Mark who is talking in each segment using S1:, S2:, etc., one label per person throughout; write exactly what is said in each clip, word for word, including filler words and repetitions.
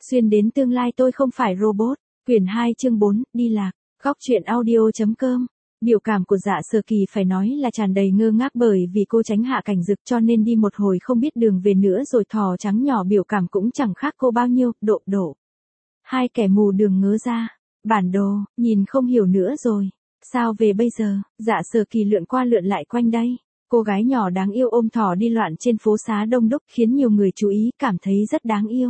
S1: Xuyên đến tương lai tôi không phải robot. Quyển hai chương bốn, đi lạc. Góc truyện audio.com. Biểu cảm của Dạ Sở Kỳ phải nói là tràn đầy ngơ ngác bởi vì cô tránh Hạ Cảnh Dực cho nên đi một hồi không biết đường về nữa rồi thỏ trắng nhỏ biểu cảm cũng chẳng khác cô bao nhiêu, độ độ. Hai kẻ mù đường ngớ ra. Bản đồ, nhìn không hiểu nữa rồi. Sao về bây giờ? Dạ Sở Kỳ lượn qua lượn lại quanh đây. Cô gái nhỏ đáng yêu ôm thỏ đi loạn trên phố xá đông đúc khiến nhiều người chú ý cảm thấy rất đáng yêu.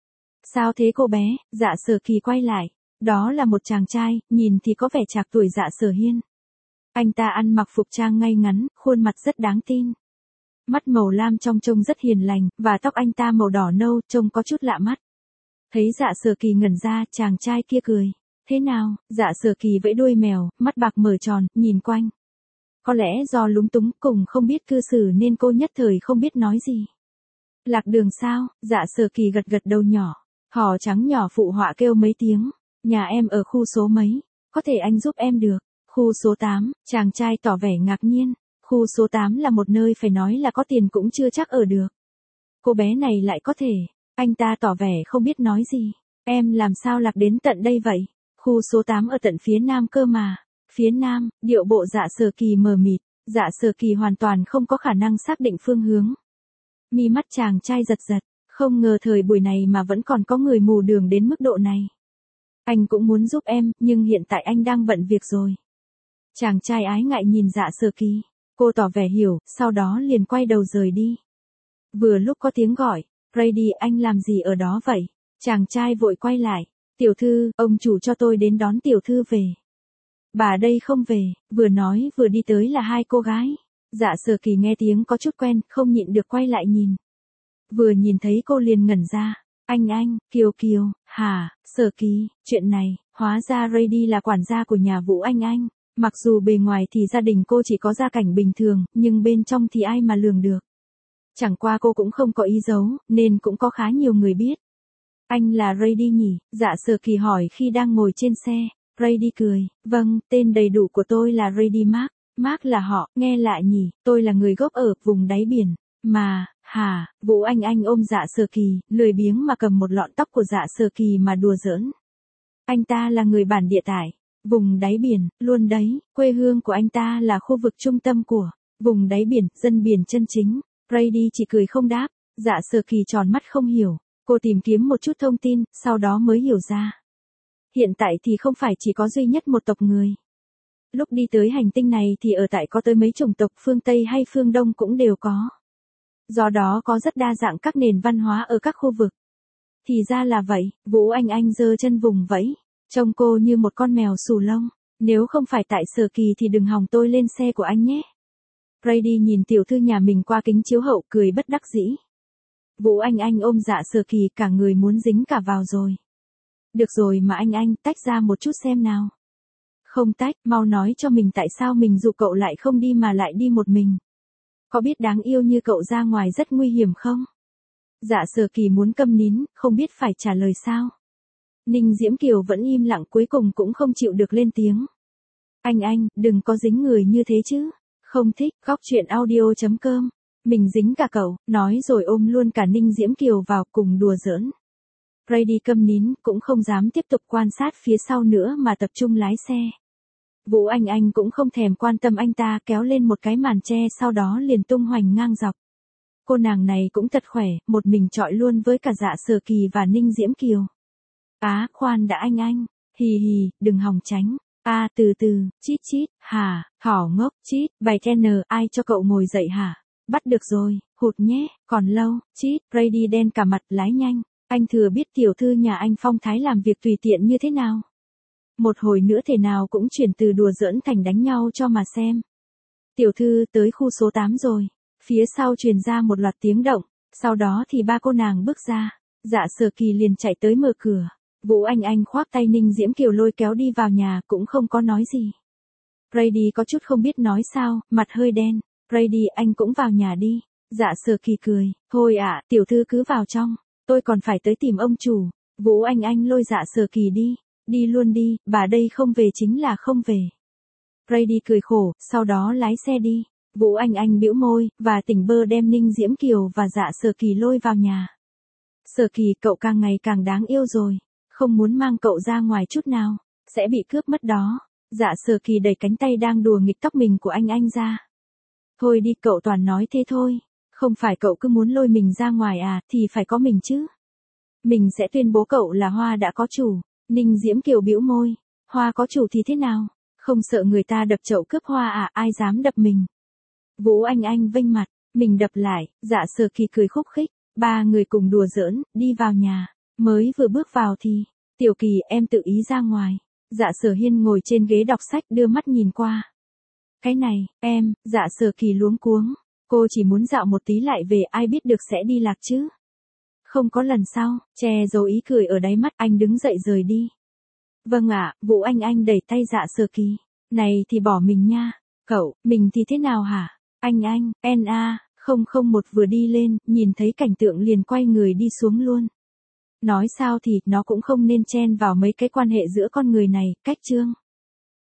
S1: Sao thế cô bé? Dạ Sở Kỳ quay lại. Đó là một chàng trai, nhìn thì có vẻ trạc tuổi Dạ Sở Hiên. Anh ta ăn mặc phục trang ngay ngắn, khuôn mặt rất đáng tin. Mắt màu lam trong trông rất hiền lành, và tóc anh ta màu đỏ nâu, trông có chút lạ mắt. Thấy Dạ Sở Kỳ ngẩn ra, chàng trai kia cười. Thế nào? Dạ Sở Kỳ vẫy đuôi mèo, mắt bạc mở tròn, nhìn quanh. Có lẽ do lúng túng cùng không biết cư xử nên cô nhất thời không biết nói gì. Lạc đường sao? Dạ Sở Kỳ gật gật đầu nhỏ. Hò trắng nhỏ phụ họa kêu mấy tiếng. Nhà em ở khu số mấy? Có thể anh giúp em được. Khu số tám, chàng trai tỏ vẻ ngạc nhiên. Khu số tám là một nơi phải nói là có tiền cũng chưa chắc ở được. Cô bé này lại có thể. Anh ta tỏ vẻ không biết nói gì. Em làm sao lạc đến tận đây vậy? Khu số tám ở tận phía nam cơ mà. Phía nam, điệu bộ Dạ Sở Kỳ mờ mịt. Dạ Sở Kỳ hoàn toàn không có khả năng xác định phương hướng. Mi mắt chàng trai giật giật. Không ngờ thời buổi này mà vẫn còn có người mù đường đến mức độ này. Anh cũng muốn giúp em, nhưng hiện tại anh đang bận việc rồi. Chàng trai ái ngại nhìn Dạ Sở Kỳ. Cô tỏ vẻ hiểu, sau đó liền quay đầu rời đi. Vừa lúc có tiếng gọi, Brady anh làm gì ở đó vậy? Chàng trai vội quay lại. Tiểu thư, ông chủ cho tôi đến đón tiểu thư về. Bà đây không về, vừa nói vừa đi tới là hai cô gái. Dạ Sở Kỳ nghe tiếng có chút quen, không nhịn được quay lại nhìn. Vừa nhìn thấy cô liền ngẩn ra. Anh anh, Kiều Kiều, hả, Sở Kỳ, chuyện này, hóa ra Brady là quản gia của nhà Vũ Anh Anh. Mặc dù bề ngoài thì gia đình cô chỉ có gia cảnh bình thường, nhưng bên trong thì ai mà lường được. Chẳng qua cô cũng không có ý giấu, nên cũng có khá nhiều người biết. Anh là Brady nhỉ? Dạ Sở Kỳ hỏi khi đang ngồi trên xe. Brady cười, vâng, tên đầy đủ của tôi là Brady Mark. Mark là họ, nghe lạ nhỉ, tôi là người gốc ở vùng đáy biển. Mà, hả, Vũ Anh Anh ôm Dạ Sở Kỳ, lười biếng mà cầm một lọn tóc của Dạ Sở Kỳ mà đùa giỡn. Anh ta là người bản địa tại vùng đáy biển, luôn đấy, quê hương của anh ta là khu vực trung tâm của vùng đáy biển, dân biển chân chính. Brady chỉ cười không đáp. Dạ Sở Kỳ tròn mắt không hiểu. Cô tìm kiếm một chút thông tin, sau đó mới hiểu ra. Hiện tại thì không phải chỉ có duy nhất một tộc người. Lúc đi tới hành tinh này thì ở tại có tới mấy chủng tộc phương Tây hay phương Đông cũng đều có. Do đó có rất đa dạng các nền văn hóa ở các khu vực. Thì ra là vậy, Vũ Anh Anh giơ chân vùng vẫy. Trông cô như một con mèo xù lông. Nếu không phải tại Sở Kỳ thì đừng hòng tôi lên xe của anh nhé. Brady nhìn tiểu thư nhà mình qua kính chiếu hậu cười bất đắc dĩ. Vũ Anh Anh ôm Dạ Sở Kỳ cả người muốn dính cả vào rồi. Được rồi mà anh anh, tách ra một chút xem nào. Không tách, mau nói cho mình tại sao mình dụ cậu lại không đi mà lại đi một mình. Có biết đáng yêu như cậu ra ngoài rất nguy hiểm không? Dạ Sở Kỳ muốn câm nín, không biết phải trả lời sao. Ninh Diễm Kiều vẫn im lặng cuối cùng cũng không chịu được lên tiếng. Anh anh, đừng có dính người như thế chứ. Không thích, góc truyện audio.com. Mình dính cả cậu, nói rồi ôm luôn cả Ninh Diễm Kiều vào cùng đùa giỡn. Brady câm nín, cũng không dám tiếp tục quan sát phía sau nữa mà tập trung lái xe. Vũ Anh Anh cũng không thèm quan tâm anh ta kéo lên một cái màn che sau đó liền tung hoành ngang dọc. Cô nàng này cũng thật khỏe, một mình chọi luôn với cả Dạ Sở Kỳ và Ninh Diễm Kiều. Á, khoan đã anh anh, hì hì, đừng hòng tránh. A à, từ từ, chít chít, hả, thỏ ngốc, chít, bài ten, ai cho cậu ngồi dậy hả? Bắt được rồi, hụt nhé, còn lâu, chít, Brady đen cả mặt lái nhanh. Anh thừa biết tiểu thư nhà anh phong thái làm việc tùy tiện như thế nào. Một hồi nữa thể nào cũng chuyển từ đùa giỡn thành đánh nhau cho mà xem. Tiểu thư tới khu số tám rồi. Phía sau truyền ra một loạt tiếng động. Sau đó thì ba cô nàng bước ra. Dạ Sở Kỳ liền chạy tới mở cửa. Vũ Anh Anh khoác tay Ninh Diễm Kiều lôi kéo đi vào nhà cũng không có nói gì. Brady có chút không biết nói sao, mặt hơi đen. Brady anh cũng vào nhà đi. Dạ Sở Kỳ cười. Thôi ạ, tiểu thư cứ vào trong. Tôi còn phải tới tìm ông chủ. Vũ Anh Anh lôi Dạ Sở Kỳ đi. Đi luôn đi, bà đây không về chính là không về. Brady cười khổ, sau đó lái xe đi. Vũ Anh Anh bĩu môi, và tỉnh bơ đem Ninh Diễm Kiều và Dạ Sở Kỳ lôi vào nhà. Sở Kỳ, cậu càng ngày càng đáng yêu rồi. Không muốn mang cậu ra ngoài chút nào. Sẽ bị cướp mất đó. Dạ Sở Kỳ đẩy cánh tay đang đùa nghịch tóc mình của anh anh ra. Thôi đi, cậu toàn nói thế thôi. Không phải cậu cứ muốn lôi mình ra ngoài à, thì phải có mình chứ. Mình sẽ tuyên bố cậu là Hoa đã có chủ. Ninh Diễm Kiều bĩu môi. Hoa có chủ thì thế nào? Không sợ người ta đập chậu cướp hoa à, ai dám đập mình. Vũ Anh Anh vênh mặt. Mình đập lại. Dạ Sở Kỳ cười khúc khích. Ba người cùng đùa giỡn, đi vào nhà. Mới vừa bước vào thì, Tiểu Kỳ, em tự ý ra ngoài. Dạ Sở Hiên ngồi trên ghế đọc sách đưa mắt nhìn qua. Cái này, em, Dạ Sở Kỳ luống cuống. Cô chỉ muốn dạo một tí lại về, ai biết được sẽ đi lạc chứ. Không có lần sau, che giấu ý cười ở đáy mắt, anh đứng dậy rời đi. Vâng ạ, Vũ Anh Anh đẩy tay Dạ Sở Kỳ. Này thì bỏ mình nha. Cậu, mình thì thế nào hả? Anh anh, en a, không không một vừa đi lên, nhìn thấy cảnh tượng liền quay người đi xuống luôn. Nói sao thì, nó cũng không nên chen vào mấy cái quan hệ giữa con người này, cách chương.